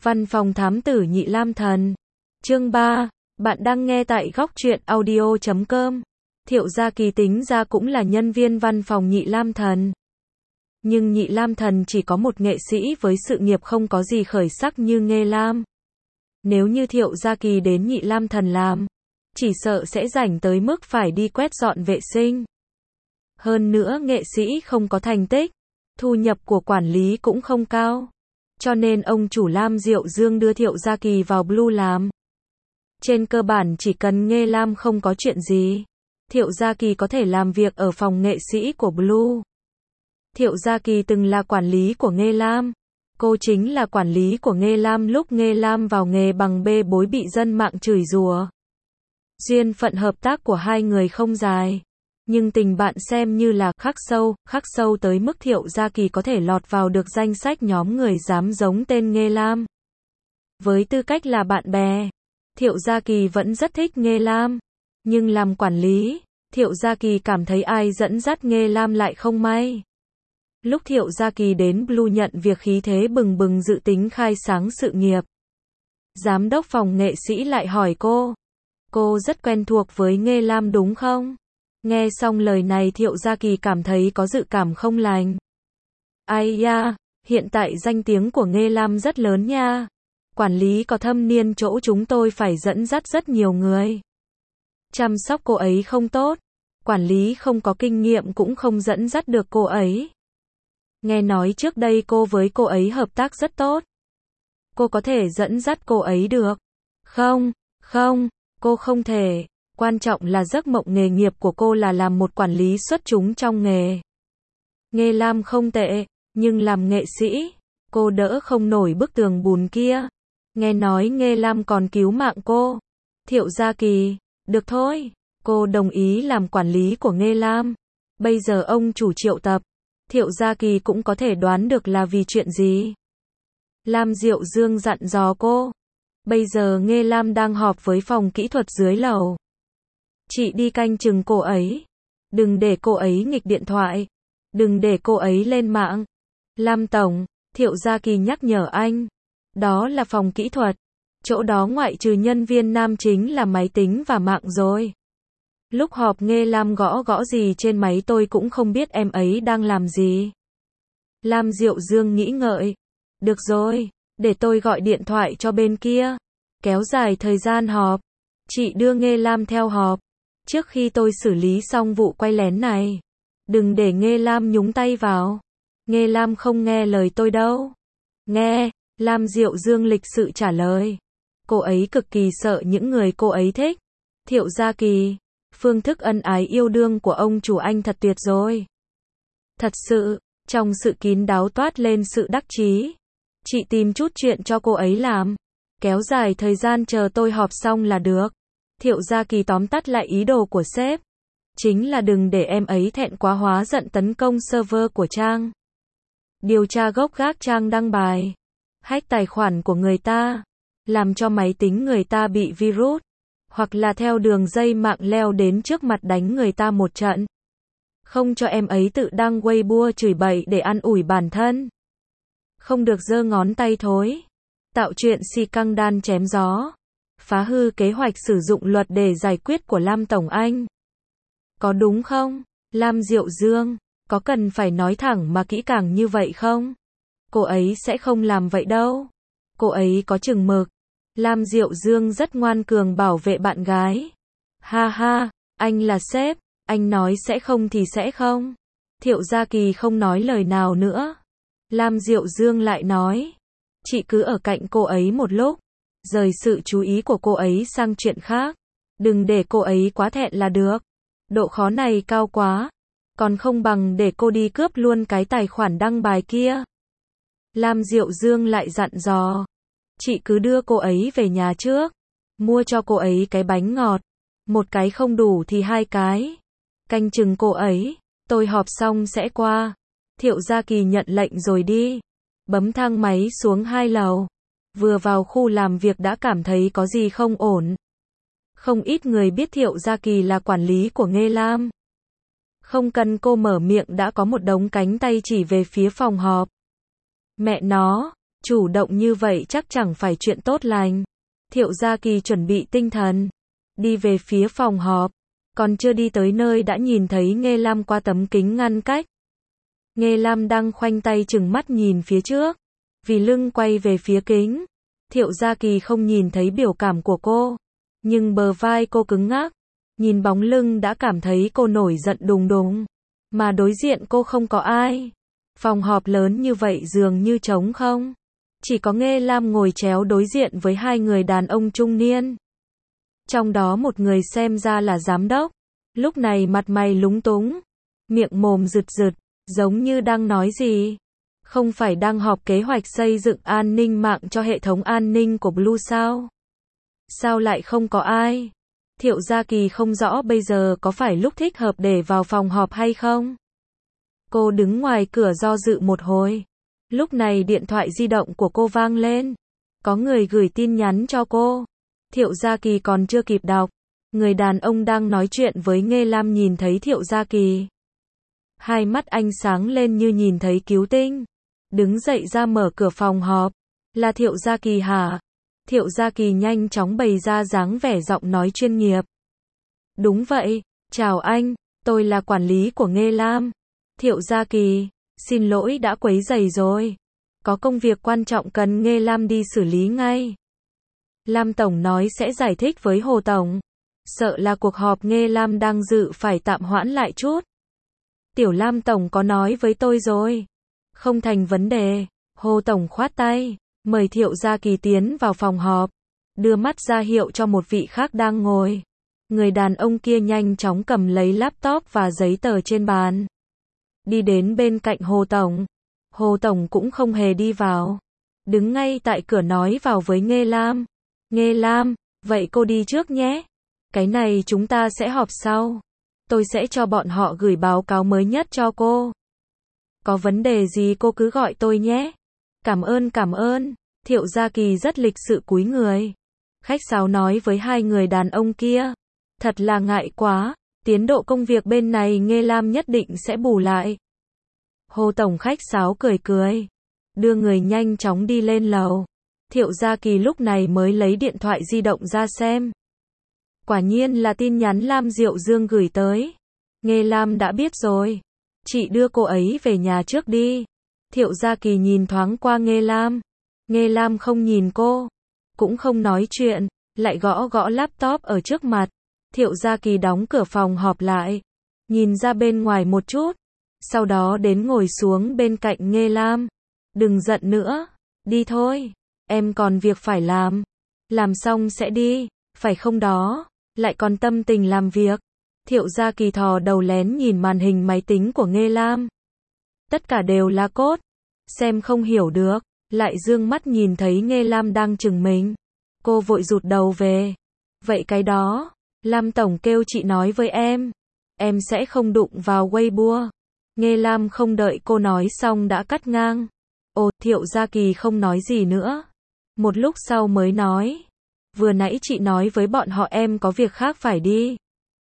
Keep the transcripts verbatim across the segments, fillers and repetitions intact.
Văn phòng thám tử Nhị Lam Thần. Chương ba. Bạn đang nghe tại góc truyện audio chấm com. Thiệu Gia Kỳ tính ra cũng là nhân viên văn phòng Nhị Lam Thần. Nhưng Nhị Lam Thần chỉ có một nghệ sĩ với sự nghiệp không có gì khởi sắc như Nghê Lam. Nếu như Thiệu Gia Kỳ đến Nhị Lam Thần làm, chỉ sợ sẽ rảnh tới mức phải đi quét dọn vệ sinh. Hơn nữa nghệ sĩ không có thành tích, thu nhập của quản lý cũng không cao. Cho nên ông chủ Lam Diệu Dương đưa Thiệu Gia Kỳ vào Blue làm. Trên cơ bản chỉ cần Nghê Lam không có chuyện gì, Thiệu Gia Kỳ có thể làm việc ở phòng nghệ sĩ của Blue. Thiệu Gia Kỳ từng là quản lý của Nghê Lam. Cô chính là quản lý của Nghê Lam lúc Nghê Lam vào nghề bằng bê bối bị dân mạng chửi rủa. Duyên phận hợp tác của hai người không dài, nhưng tình bạn xem như là khắc sâu, khắc sâu tới mức Thiệu Gia Kỳ có thể lọt vào được danh sách nhóm người dám giống tên Nghê Lam. Với tư cách là bạn bè, Thiệu Gia Kỳ vẫn rất thích Nghê Lam, nhưng làm quản lý, Thiệu Gia Kỳ cảm thấy ai dẫn dắt Nghê Lam lại không may. Lúc Thiệu Gia Kỳ đến Blue nhận việc khí thế bừng bừng dự tính khai sáng sự nghiệp, giám đốc phòng nghệ sĩ lại hỏi cô, cô rất quen thuộc với Nghê Lam đúng không? Nghe xong lời này Thiệu Gia Kỳ cảm thấy có dự cảm không lành. Ai da, hiện tại danh tiếng của Nghê Lam rất lớn nha. Quản lý có thâm niên chỗ chúng tôi phải dẫn dắt rất nhiều người. Chăm sóc cô ấy không tốt, quản lý không có kinh nghiệm cũng không dẫn dắt được cô ấy. Nghe nói trước đây cô với cô ấy hợp tác rất tốt. Cô có thể dẫn dắt cô ấy được. Không, không, cô không thể. Quan trọng là giấc mộng nghề nghiệp của cô là làm một quản lý xuất chúng trong nghề. Nghê Lam không tệ, nhưng làm nghệ sĩ, cô đỡ không nổi bức tường bùn kia. Nghe nói Nghê Lam còn cứu mạng cô. Thiệu Gia Kỳ, được thôi, cô đồng ý làm quản lý của Nghê Lam. Bây giờ ông chủ triệu tập, Thiệu Gia Kỳ cũng có thể đoán được là vì chuyện gì. Lam Diệu Dương dặn dò cô. Bây giờ Nghê Lam đang họp với phòng kỹ thuật dưới lầu. Chị đi canh chừng cô ấy. Đừng để cô ấy nghịch điện thoại. Đừng để cô ấy lên mạng. Lam Tổng, Thiệu Gia Kỳ nhắc nhở anh. Đó là phòng kỹ thuật. Chỗ đó ngoại trừ nhân viên nam chính là máy tính và mạng rồi. Lúc họp Nghê Lam gõ gõ gì trên máy tôi cũng không biết em ấy đang làm gì. Lam Diệu Dương nghĩ ngợi. Được rồi, để tôi gọi điện thoại cho bên kia. Kéo dài thời gian họp. Chị đưa Nghê Lam theo họp. Trước khi tôi xử lý xong vụ quay lén này, đừng để Nghê Lam nhúng tay vào. Nghê Lam không nghe lời tôi đâu. Nghe, Lam Diệu Dương lịch sự trả lời. Cô ấy cực kỳ sợ những người cô ấy thích. Thiệu Gia Kỳ, phương thức ân ái yêu đương của ông chủ anh thật tuyệt rồi. Thật sự, trong sự kín đáo toát lên sự đắc chí. Chị tìm chút chuyện cho cô ấy làm. Kéo dài thời gian chờ tôi họp xong là được. Thiệu Gia Kỳ tóm tắt lại ý đồ của sếp. Chính là đừng để em ấy thẹn quá hóa giận tấn công server của trang. Điều tra gốc gác trang đăng bài. Hack tài khoản của người ta. Làm cho máy tính người ta bị virus. Hoặc là theo đường dây mạng leo đến trước mặt đánh người ta một trận. Không cho em ấy tự đăng Weibo chửi bậy để ăn ủi bản thân. Không được giơ ngón tay thối. Tạo chuyện si căng đan chém gió. Phá hư kế hoạch sử dụng luật để giải quyết của Lam Tổng Anh. Có đúng không? Lam Diệu Dương, có cần phải nói thẳng mà kỹ càng như vậy không? Cô ấy sẽ không làm vậy đâu. Cô ấy có chừng mực. Lam Diệu Dương rất ngoan cường bảo vệ bạn gái. Ha ha, anh là sếp, anh nói sẽ không thì sẽ không. Thiệu Gia Kỳ không nói lời nào nữa. Lam Diệu Dương lại nói. Chị cứ ở cạnh cô ấy một lúc. Rời sự chú ý của cô ấy sang chuyện khác. Đừng để cô ấy quá thẹn là được. Độ khó này cao quá. Còn không bằng để cô đi cướp luôn cái tài khoản đăng bài kia. Lam Diệu Dương lại dặn dò. Chị cứ đưa cô ấy về nhà trước. Mua cho cô ấy cái bánh ngọt. Một cái không đủ thì hai cái. Canh chừng cô ấy. Tôi họp xong sẽ qua. Thiệu Gia Kỳ nhận lệnh rồi đi. Bấm thang máy xuống hai lầu. Vừa vào khu làm việc đã cảm thấy có gì không ổn. Không ít người biết Thiệu Gia Kỳ là quản lý của Nghê Lam. Không cần cô mở miệng đã có một đống cánh tay chỉ về phía phòng họp. Mẹ nó, Chủ động như vậy chắc chẳng phải chuyện tốt lành. Thiệu Gia Kỳ chuẩn bị tinh thần, đi về phía phòng họp. Còn chưa đi tới nơi đã nhìn thấy Nghê Lam qua tấm kính ngăn cách. Nghê Lam đang khoanh tay chừng mắt nhìn phía trước, vì lưng quay về phía kính. Thiệu Gia Kỳ không nhìn thấy biểu cảm của cô, nhưng bờ vai cô cứng ngắc. Nhìn bóng lưng đã cảm thấy cô nổi giận đùng đùng. Mà đối diện cô không có ai. Phòng họp lớn như vậy dường như trống không. Chỉ có Nghê Lam ngồi chéo đối diện với hai người đàn ông trung niên. Trong đó một người xem ra là giám đốc. Lúc này mặt mày lúng túng, miệng mồm rượt rượt, giống như đang nói gì. Không phải đang họp kế hoạch xây dựng an ninh mạng cho hệ thống an ninh của Blue sao? Sao lại không có ai? Thiệu Gia Kỳ không rõ bây giờ có phải lúc thích hợp để vào phòng họp hay không? Cô đứng ngoài cửa do dự một hồi. Lúc này điện thoại di động của cô vang lên. Có người gửi tin nhắn cho cô. Thiệu Gia Kỳ còn chưa kịp đọc. Người đàn ông đang nói chuyện với Nghê Lam nhìn thấy Thiệu Gia Kỳ. Hai mắt anh sáng lên như nhìn thấy cứu tinh. Đứng dậy ra mở cửa phòng họp. Là Thiệu Gia Kỳ hả? Thiệu Gia Kỳ nhanh chóng bày ra dáng vẻ giọng nói chuyên nghiệp. Đúng vậy, chào anh, tôi là quản lý của Nghê Lam. Thiệu Gia Kỳ, xin lỗi đã quấy rầy rồi. Có công việc quan trọng cần Nghê Lam đi xử lý ngay. Lam Tổng nói sẽ giải thích với Hồ Tổng. Sợ là cuộc họp Nghê Lam đang dự phải tạm hoãn lại chút. Tiểu Lam Tổng có nói với tôi rồi. Không thành vấn đề. Hồ Tổng khoát tay, mời Thiệu Gia Kỳ tiến vào phòng họp. Đưa mắt ra hiệu cho một vị khác đang ngồi. Người đàn ông kia nhanh chóng cầm lấy laptop và giấy tờ trên bàn. Đi đến bên cạnh Hồ Tổng. Hồ Tổng cũng không hề đi vào. Đứng ngay tại cửa nói vào với Nghê Lam. Nghê Lam, vậy cô đi trước nhé. Cái này chúng ta sẽ họp sau. Tôi sẽ cho bọn họ gửi báo cáo mới nhất cho cô. Có vấn đề gì cô cứ gọi tôi nhé. Cảm ơn cảm ơn. Thiệu Gia Kỳ rất lịch sự cúi người. Khách sáo nói với hai người đàn ông kia. Thật là ngại quá. Tiến độ công việc bên này Nghê Lam nhất định sẽ bù lại. Hồ Tổng khách sáo cười cười. Đưa người nhanh chóng đi lên lầu. Thiệu Gia Kỳ lúc này mới lấy điện thoại di động ra xem. Quả nhiên là tin nhắn Lam Diệu Dương gửi tới. Nghê Lam đã biết rồi. Chị đưa cô ấy về nhà trước đi. Thiệu Gia Kỳ nhìn thoáng qua Nghê Lam. Nghê Lam không nhìn cô. Cũng không nói chuyện. Lại gõ gõ laptop ở trước mặt. Thiệu Gia Kỳ đóng cửa phòng họp lại. Nhìn ra bên ngoài một chút. Sau đó đến ngồi xuống bên cạnh Nghê Lam. Đừng giận nữa. Đi thôi. Em còn việc phải làm. Làm xong sẽ đi. Phải không đó. Lại còn tâm tình làm việc. Thiệu Gia Kỳ thò đầu lén nhìn màn hình máy tính của Nghê Lam. Tất cả đều là code. Xem không hiểu được. Lại dương mắt nhìn thấy Nghê Lam đang chừng mình. Cô vội rụt đầu về. Vậy cái đó. Lam Tổng kêu chị nói với em. Em sẽ không đụng vào Weibo. Nghê Lam không đợi cô nói xong đã cắt ngang. Ồ, Thiệu Gia Kỳ không nói gì nữa. Một lúc sau mới nói. Vừa nãy chị nói với bọn họ em có việc khác phải đi.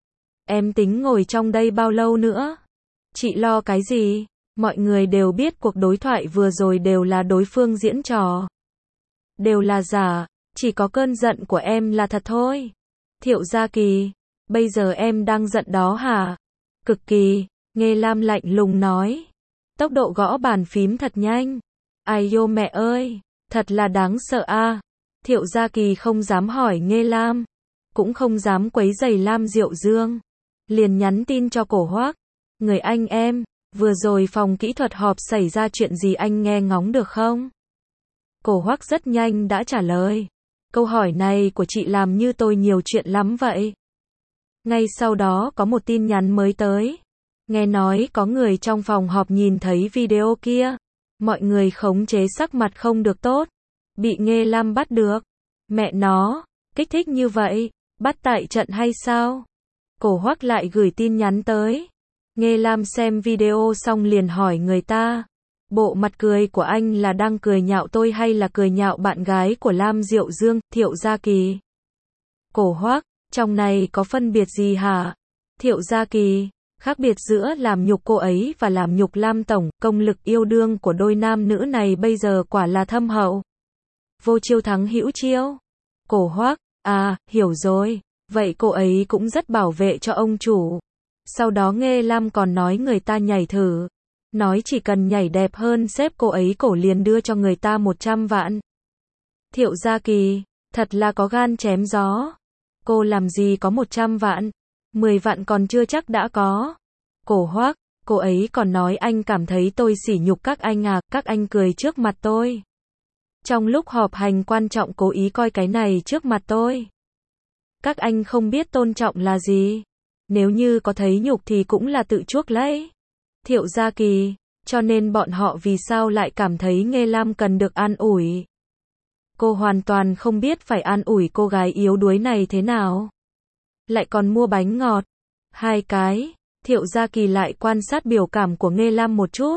Em tính ngồi trong đây bao lâu nữa? Chị lo cái gì? Mọi người đều biết cuộc đối thoại vừa rồi đều là đối phương diễn trò. Đều là giả, chỉ có cơn giận của em là thật thôi. Thiệu Gia Kỳ, bây giờ em đang giận đó hả? Cực kỳ, Nghê Lam lạnh lùng nói. Tốc độ gõ bàn phím thật nhanh. Ai dô mẹ ơi, thật là đáng sợ a. Thiệu Gia Kỳ không dám hỏi Nghê Lam, cũng không dám quấy rầy Lam Diệu Dương. Liền nhắn tin cho Cổ Hoác. Người anh em, vừa rồi phòng kỹ thuật họp xảy ra chuyện gì anh nghe ngóng được không? Cổ Hoác rất nhanh đã trả lời. Câu hỏi này của chị làm như tôi nhiều chuyện lắm vậy. Ngay sau đó có một tin nhắn mới tới. Nghe nói có người trong phòng họp nhìn thấy video kia. Mọi người khống chế sắc mặt không được tốt. Bị Nghê Lam bắt được. Mẹ nó, kích thích như vậy, bắt tại trận hay sao? Cổ Hoác lại gửi tin nhắn tới. Nghê Lam xem video xong liền hỏi người ta. Bộ mặt cười của anh là đang cười nhạo tôi hay là cười nhạo bạn gái của Lam Diệu Dương, Thiệu Gia Kỳ? Cổ Hoác, trong này có phân biệt gì hả? Thiệu Gia Kỳ, Khác biệt giữa làm nhục cô ấy và làm nhục Lam Tổng, công lực yêu đương của đôi nam nữ này bây giờ quả là thâm hậu. Vô chiêu thắng hữu chiêu. Cổ Hoắc, à, hiểu rồi. Vậy cô ấy cũng rất bảo vệ cho ông chủ. Sau đó Nghê Lam còn nói người ta nhảy thử. Nói chỉ cần nhảy đẹp hơn xếp cô ấy cổ liền đưa cho người ta một trăm vạn. Thiệu Gia Kỳ, thật là có gan chém gió. Cô làm gì có một trăm vạn, mười vạn còn chưa chắc đã có. Cổ Hoắc, cô ấy còn nói anh cảm thấy tôi sỉ nhục các anh à, các anh cười trước mặt tôi. Trong lúc họp hành quan trọng cố ý coi cái này trước mặt tôi. Các anh không biết tôn trọng là gì. Nếu như có thấy nhục thì cũng là tự chuốc lấy. Thiệu Gia Kỳ, cho nên bọn họ vì sao lại cảm thấy Nghê Lam cần được an ủi. Cô hoàn toàn không biết phải an ủi cô gái yếu đuối này thế nào. Lại còn mua bánh ngọt. Hai cái, Thiệu Gia Kỳ lại quan sát biểu cảm của Nghê Lam một chút.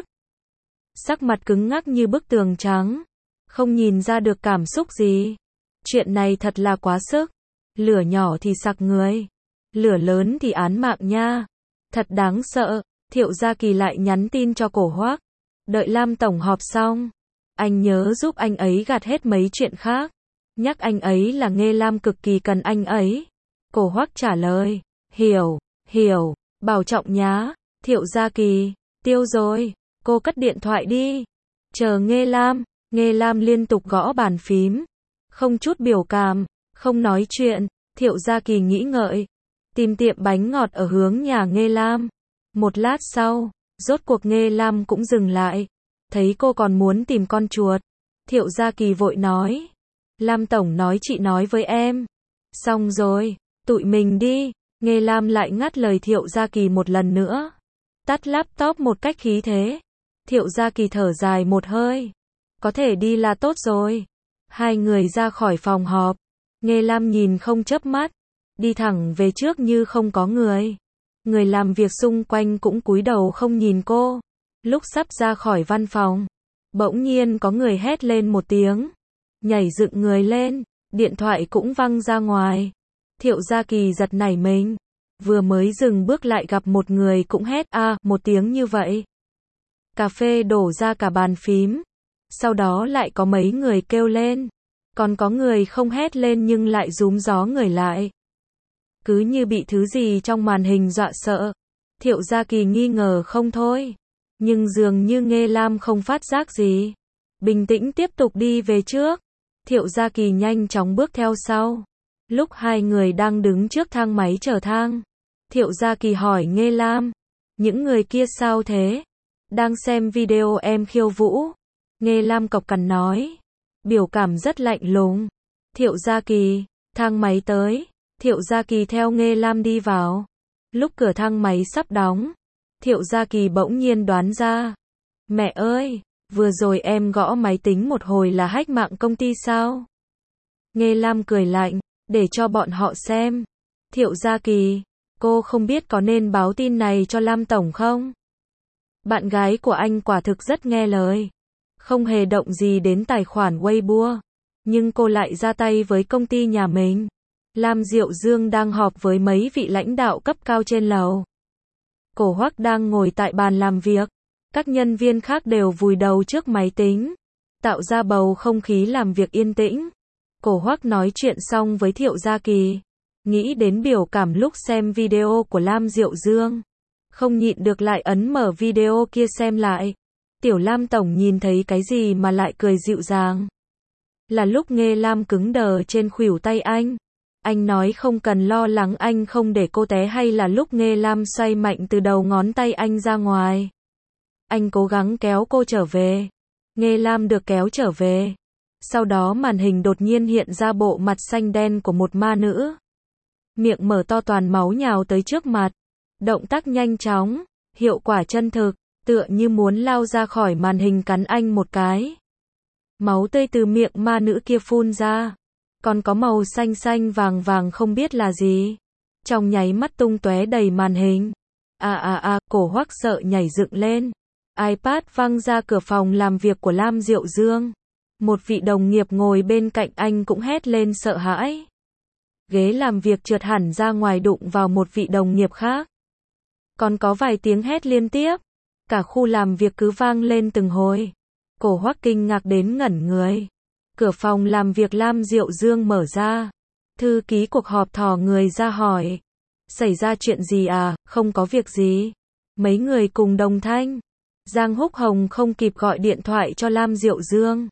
Sắc mặt cứng ngắc như bức tường trắng. Không nhìn ra được cảm xúc gì. Chuyện này thật là quá sức. Lửa nhỏ thì sặc người. Lửa lớn thì án mạng nha. Thật đáng sợ. Thiệu Gia Kỳ lại nhắn tin cho Cổ Hoắc. Đợi Lam Tổng họp xong. Anh nhớ giúp anh ấy gạt hết mấy chuyện khác. Nhắc anh ấy là Nghê Lam cực kỳ cần anh ấy. Cổ Hoắc trả lời. Hiểu, hiểu, bảo trọng nhá. Thiệu Gia Kỳ, tiêu rồi. Cô cất điện thoại đi. Chờ Nghê Lam. Nghê Lam liên tục gõ bàn phím. Không chút biểu cảm, không nói chuyện. Thiệu Gia Kỳ nghĩ ngợi. Tìm tiệm bánh ngọt ở hướng nhà Nghê Lam. Một lát sau, rốt cuộc Nghê Lam cũng dừng lại. Thấy cô còn muốn tìm con chuột. Thiệu Gia Kỳ vội nói. Lam Tổng nói chị nói với em. Xong rồi, tụi mình đi. Nghê Lam lại ngắt lời Thiệu Gia Kỳ một lần nữa. Tắt laptop một cách khí thế. Thiệu Gia Kỳ thở dài một hơi. Có thể đi là tốt rồi. Hai người ra khỏi phòng họp. Nghê Lam nhìn không chớp mắt. Đi thẳng về trước như không có người. Người làm việc xung quanh cũng cúi đầu không nhìn cô. Lúc sắp ra khỏi văn phòng, bỗng nhiên có người hét lên một tiếng. Nhảy dựng người lên, điện thoại cũng văng ra ngoài. Thiệu Gia Kỳ giật nảy mình. Vừa mới dừng bước lại gặp một người cũng hét a à, một tiếng như vậy. Cà phê đổ ra cả bàn phím. Sau đó lại có mấy người kêu lên. Còn có người không hét lên nhưng lại rúm gió người lại. Cứ như bị thứ gì trong màn hình dọa sợ. Thiệu Gia Kỳ nghi ngờ không thôi. Nhưng dường như Nghê Lam không phát giác gì. Bình tĩnh tiếp tục đi về trước. Thiệu Gia Kỳ nhanh chóng bước theo sau. Lúc hai người đang đứng trước thang máy chở thang. Thiệu Gia Kỳ hỏi Nghê Lam. Những người kia sao thế? Đang xem video em khiêu vũ. Nghê Lam cộc cằn nói. Biểu cảm rất lạnh lùng. Thiệu Gia Kỳ, thang máy tới. Thiệu Gia Kỳ theo Nghê Lam đi vào. Lúc cửa thang máy sắp đóng. Thiệu Gia Kỳ bỗng nhiên đoán ra. Mẹ ơi, vừa rồi em gõ máy tính một hồi là hack mạng công ty sao? Nghê Lam cười lạnh, để cho bọn họ xem. Thiệu Gia Kỳ, cô không biết có nên báo tin này cho Lam Tổng không? Bạn gái của anh quả thực rất nghe lời. Không hề động gì đến tài khoản Weibo. Nhưng cô lại ra tay với công ty nhà mình. Lam Diệu Dương đang họp với mấy vị lãnh đạo cấp cao trên lầu. Cổ Hoắc đang ngồi tại bàn làm việc. Các nhân viên khác đều vùi đầu trước máy tính. Tạo ra bầu không khí làm việc yên tĩnh. Cổ Hoắc nói chuyện xong với Thiệu Gia Kỳ. Nghĩ đến biểu cảm lúc xem video của Lam Diệu Dương. Không nhịn được lại ấn mở video kia xem lại. Tiểu Lam Tổng nhìn thấy cái gì mà lại cười dịu dàng. Là lúc Nghê Lam cứng đờ trên khuỷu tay anh. Anh nói không cần lo lắng anh không để cô té hay là lúc Nghê Lam xoay mạnh từ đầu ngón tay anh ra ngoài. Anh cố gắng kéo cô trở về. Nghê Lam được kéo trở về. Sau đó màn hình đột nhiên hiện ra bộ mặt xanh đen của một ma nữ. Miệng mở to toàn máu nhào tới trước mặt. Động tác nhanh chóng, hiệu quả chân thực, tựa như muốn lao ra khỏi màn hình cắn anh một cái. Máu tươi từ miệng ma nữ kia phun ra. Còn có màu xanh xanh vàng vàng không biết là gì. Trong nháy mắt tung tóe đầy màn hình. À à à, Cổ Hoắc sợ nhảy dựng lên. iPad văng ra cửa phòng làm việc của Lam Diệu Dương. Một vị đồng nghiệp ngồi bên cạnh anh cũng hét lên sợ hãi. Ghế làm việc trượt hẳn ra ngoài đụng vào một vị đồng nghiệp khác. Còn có vài tiếng hét liên tiếp. Cả khu làm việc cứ vang lên từng hồi. Cổ Hoắc kinh ngạc đến ngẩn người. Cửa phòng làm việc Lam Diệu Dương mở ra. Thư ký cuộc họp thò người ra hỏi. Xảy ra chuyện gì à? Không có việc gì. Mấy người cùng đồng thanh. Giang Húc Hồng không kịp gọi điện thoại cho Lam Diệu Dương.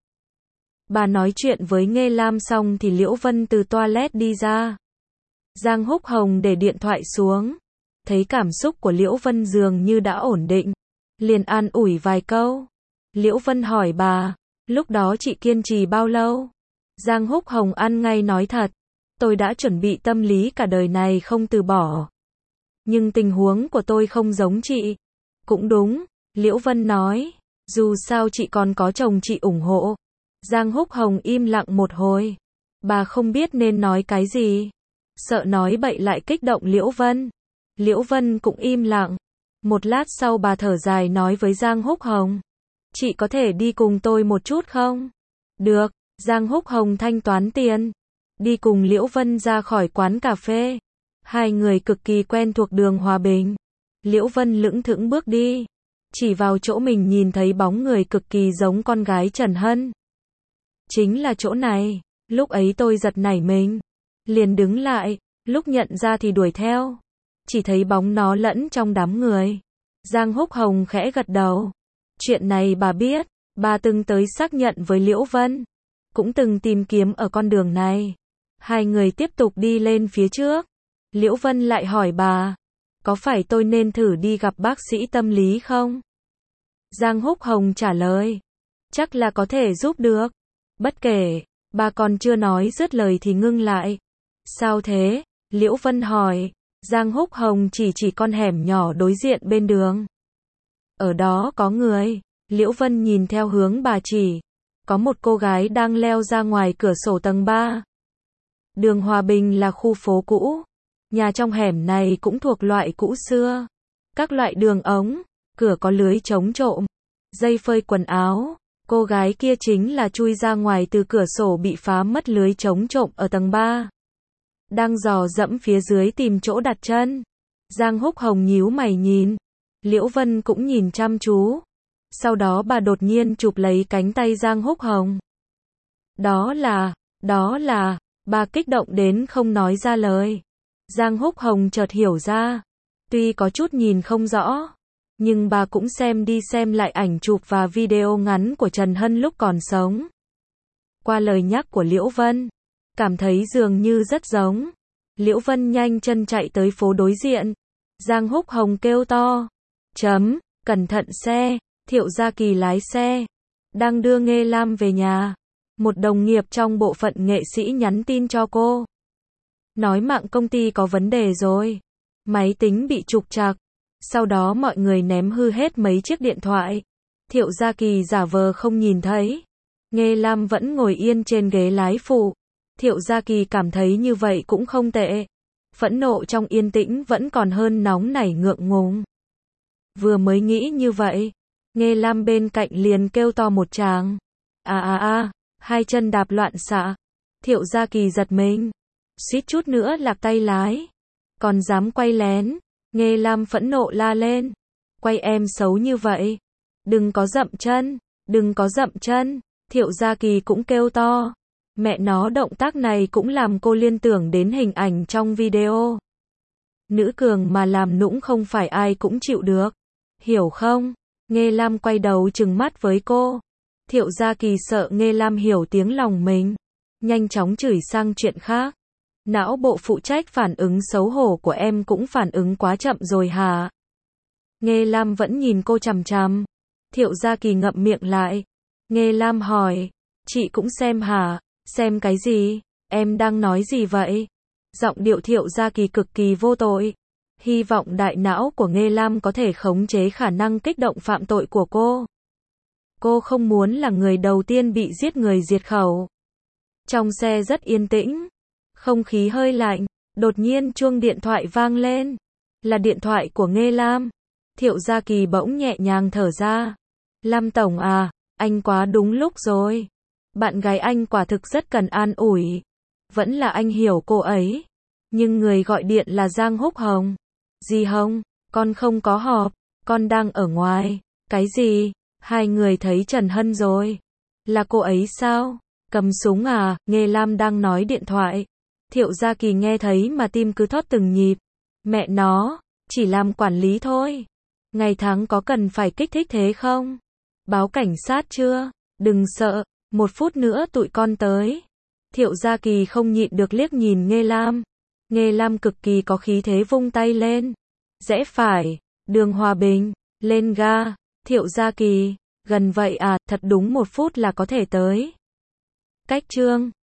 Bà nói chuyện với Nghê Lam xong thì Liễu Vân từ toilet đi ra. Giang Húc Hồng để điện thoại xuống. Thấy cảm xúc của Liễu Vân dường như đã ổn định. Liền an ủi vài câu. Liễu Vân hỏi bà, lúc đó chị kiên trì bao lâu? Giang Húc Hồng ăn ngay nói thật. Tôi đã chuẩn bị tâm lý cả đời này không từ bỏ. Nhưng tình huống của tôi không giống chị. Cũng đúng, Liễu Vân nói. Dù sao chị còn có chồng chị ủng hộ. Giang Húc Hồng im lặng một hồi. Bà không biết nên nói cái gì. Sợ nói bậy lại kích động Liễu Vân. Liễu Vân cũng im lặng. Một lát sau bà thở dài nói với Giang Húc Hồng. Chị có thể đi cùng tôi một chút không? Được, Giang Húc Hồng thanh toán tiền. Đi cùng Liễu Vân ra khỏi quán cà phê. Hai người cực kỳ quen thuộc đường Hòa Bình. Liễu Vân lững thững bước đi. Chỉ vào chỗ mình nhìn thấy bóng người cực kỳ giống con gái Trần Hân. Chính là chỗ này. Lúc ấy tôi giật nảy mình. Liền đứng lại. Lúc nhận ra thì đuổi theo. Chỉ thấy bóng nó lẫn trong đám người. Giang Húc Hồng khẽ gật đầu. Chuyện này bà biết. Bà từng tới xác nhận với Liễu Vân. Cũng từng tìm kiếm ở con đường này. Hai người tiếp tục đi lên phía trước. Liễu Vân lại hỏi bà. Có phải tôi nên thử đi gặp bác sĩ tâm lý không? Giang Húc Hồng trả lời. Chắc là có thể giúp được. Bất kể, bà còn chưa nói dứt lời thì ngưng lại. Sao thế? Liễu Vân hỏi. Giang Húc Hồng chỉ chỉ con hẻm nhỏ đối diện bên đường. Ở đó có người. Liễu Vân nhìn theo hướng bà chỉ. Có một cô gái đang leo ra ngoài cửa sổ tầng ba. Đường Hòa Bình là khu phố cũ. Nhà trong hẻm này cũng thuộc loại cũ xưa. Các loại đường ống, cửa có lưới chống trộm, dây phơi quần áo. Cô gái kia chính là chui ra ngoài từ cửa sổ bị phá mất lưới chống trộm ở tầng ba. Đang dò dẫm phía dưới tìm chỗ đặt chân. Giang Húc Hồng nhíu mày nhìn. Liễu Vân cũng nhìn chăm chú. Sau đó bà đột nhiên chụp lấy cánh tay Giang Húc Hồng. Đó là, đó là, bà kích động đến không nói ra lời. Giang Húc Hồng chợt hiểu ra. Tuy có chút nhìn không rõ, nhưng bà cũng xem đi xem lại ảnh chụp và video ngắn của Trần Hân lúc còn sống. Qua lời nhắc của Liễu Vân, cảm thấy dường như rất giống. Liễu Vân nhanh chân chạy tới phố đối diện. Giang Húc Hồng kêu to. Chấm, cẩn thận xe. Thiệu Gia Kỳ lái xe. Đang đưa Nghê Lam về nhà. Một đồng nghiệp trong bộ phận nghệ sĩ nhắn tin cho cô. Nói mạng công ty có vấn đề rồi. Máy tính bị trục trặc. Sau đó mọi người ném hư hết mấy chiếc điện thoại. Thiệu Gia Kỳ giả vờ không nhìn thấy. Nghê Lam vẫn ngồi yên trên ghế lái phụ. Thiệu Gia Kỳ cảm thấy như vậy cũng không tệ. Phẫn nộ trong yên tĩnh vẫn còn hơn nóng nảy ngượng ngùng. Vừa mới nghĩ như vậy, Nghê Lam bên cạnh liền kêu to một tràng. À à à, hai chân đạp loạn xạ. Thiệu Gia Kỳ giật mình. Suýt chút nữa lạc tay lái. Còn dám quay lén. Nghê Lam phẫn nộ la lên. Quay em xấu như vậy. Đừng có dậm chân. Đừng có dậm chân. Thiệu Gia Kỳ cũng kêu to. Mẹ nó động tác này cũng làm cô liên tưởng đến hình ảnh trong video. Nữ cường mà làm nũng không phải ai cũng chịu được. Hiểu không? Nghê Lam quay đầu trừng mắt với cô. Thiệu Gia Kỳ sợ Nghê Lam hiểu tiếng lòng mình. Nhanh chóng chửi sang chuyện khác. Não bộ phụ trách phản ứng xấu hổ của em cũng phản ứng quá chậm rồi hả? Nghê Lam vẫn nhìn cô chằm chằm. Thiệu Gia Kỳ ngậm miệng lại. Nghê Lam hỏi. Chị cũng xem hả? Xem cái gì? Em đang nói gì vậy? Giọng điệu Thiệu Gia Kỳ cực kỳ vô tội. Hy vọng đại não của Nghê Lam có thể khống chế khả năng kích động phạm tội của cô. Cô không muốn là người đầu tiên bị giết người diệt khẩu. Trong xe rất yên tĩnh. Không khí hơi lạnh. Đột nhiên chuông điện thoại vang lên. Là điện thoại của Nghê Lam. Thiệu Gia Kỳ bỗng nhẹ nhàng thở ra. Lam tổng à, anh quá đúng lúc rồi. Bạn gái anh quả thực rất cần an ủi. Vẫn là anh hiểu cô ấy. Nhưng người gọi điện là Giang Húc Hồng. Gì Hồng? Con không có họp, con đang ở ngoài. Cái gì? Hai người thấy Trần Hân rồi. Là cô ấy sao? Cầm súng à? Nghê Lam đang nói điện thoại. Thiệu Gia Kỳ nghe thấy mà tim cứ thót từng nhịp. Mẹ nó, chỉ làm quản lý thôi. Ngày tháng có cần phải kích thích thế không? Báo cảnh sát chưa? Đừng sợ, một phút nữa tụi con tới. Thiệu Gia Kỳ không nhịn được liếc nhìn Nghê Lam. Nghê Lam cực kỳ có khí thế vung tay lên. Rẽ phải, đường Hòa Bình, lên ga. Thiệu Gia Kỳ, gần vậy à, thật đúng một phút là có thể tới. Cách chương